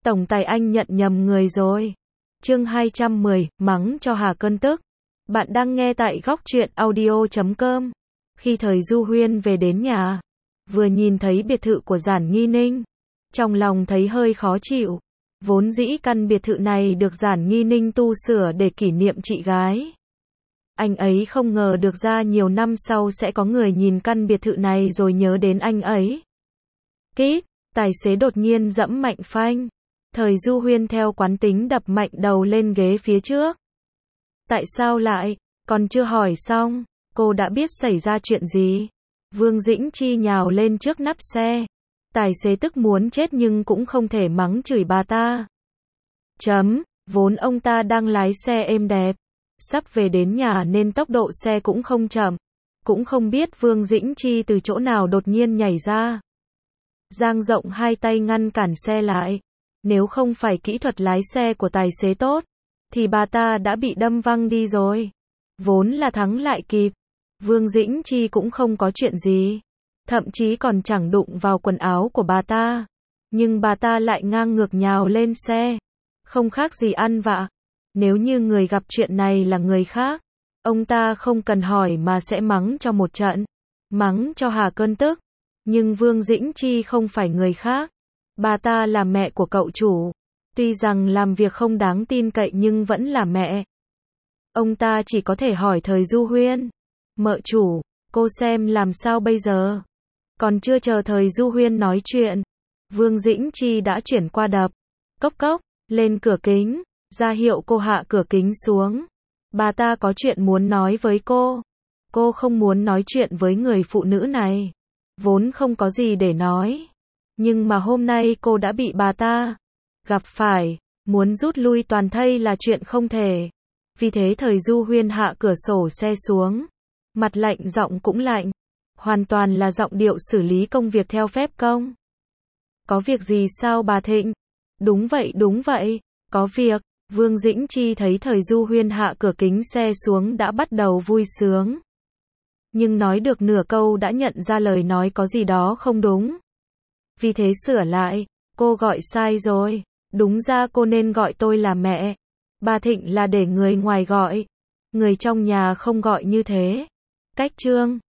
Tổng tài anh nhận nhầm người rồi. Chương 210, mắng cho hà cơn tức. Bạn đang nghe tại góc truyện audio.com. Khi thời Du Huyên về đến nhà, vừa nhìn thấy biệt thự của Giản Nghi Ninh, trong lòng thấy hơi khó chịu. Vốn dĩ căn biệt thự này được Giản Nghi Ninh tu sửa để kỷ niệm chị gái. Anh ấy không ngờ được ra nhiều năm sau sẽ có người nhìn căn biệt thự này rồi nhớ đến anh ấy. Kít, tài xế đột nhiên giẫm mạnh phanh. Thời Du Huyên theo quán tính đập mạnh đầu lên ghế phía trước. Tại sao lại? Còn chưa hỏi xong, cô đã biết xảy ra chuyện gì. Vương Dĩnh Chi nhào lên trước nắp xe. Tài xế tức muốn chết nhưng cũng không thể mắng chửi bà ta. Vốn ông ta đang lái xe êm đẹp, sắp về đến nhà nên tốc độ xe cũng không chậm. Cũng không biết Vương Dĩnh Chi từ chỗ nào đột nhiên nhảy ra, dang rộng hai tay ngăn cản xe lại. Nếu không phải kỹ thuật lái xe của tài xế tốt, thì bà ta đã bị đâm văng đi rồi. Vốn là thắng lại kịp, Vương Dĩnh Chi cũng không có chuyện gì, thậm chí còn chẳng đụng vào quần áo của bà ta. Nhưng bà ta lại ngang ngược nhào lên xe, không khác gì ăn vạ. Nếu như người gặp chuyện này là người khác, ông ta không cần hỏi mà sẽ mắng cho một trận, mắng cho hà cơn tức. Nhưng Vương Dĩnh Chi không phải người khác. Bà ta là mẹ của cậu chủ. Tuy rằng làm việc không đáng tin cậy nhưng vẫn là mẹ. Ông ta chỉ có thể hỏi thời Du Huyên. Mợ chủ, cô xem làm sao bây giờ? Còn chưa chờ thời Du Huyên nói chuyện, Vương Dĩnh Chi đã chuyển qua đập cốc cốc lên cửa kính, ra hiệu cô hạ cửa kính xuống. Bà ta có chuyện muốn nói với cô. Cô không muốn nói chuyện với người phụ nữ này. Vốn không có gì để nói. Nhưng mà hôm nay cô đã bị bà ta gặp phải, muốn rút lui toàn thây là chuyện không thể. Vì thế thời Du Huyên hạ cửa sổ xe xuống, mặt lạnh giọng cũng lạnh, hoàn toàn là giọng điệu xử lý công việc theo phép công. Có việc gì sao bà Thịnh? Đúng vậy, có việc. Vương Dĩnh Chi thấy thời Du Huyên hạ cửa kính xe xuống đã bắt đầu vui sướng. Nhưng nói được nửa câu đã nhận ra lời nói có gì đó không đúng. Vì thế sửa lại, cô gọi sai rồi. Đúng ra cô nên gọi tôi là mẹ. Bà Thịnh là để người ngoài gọi. Người trong nhà không gọi như thế. Cách chương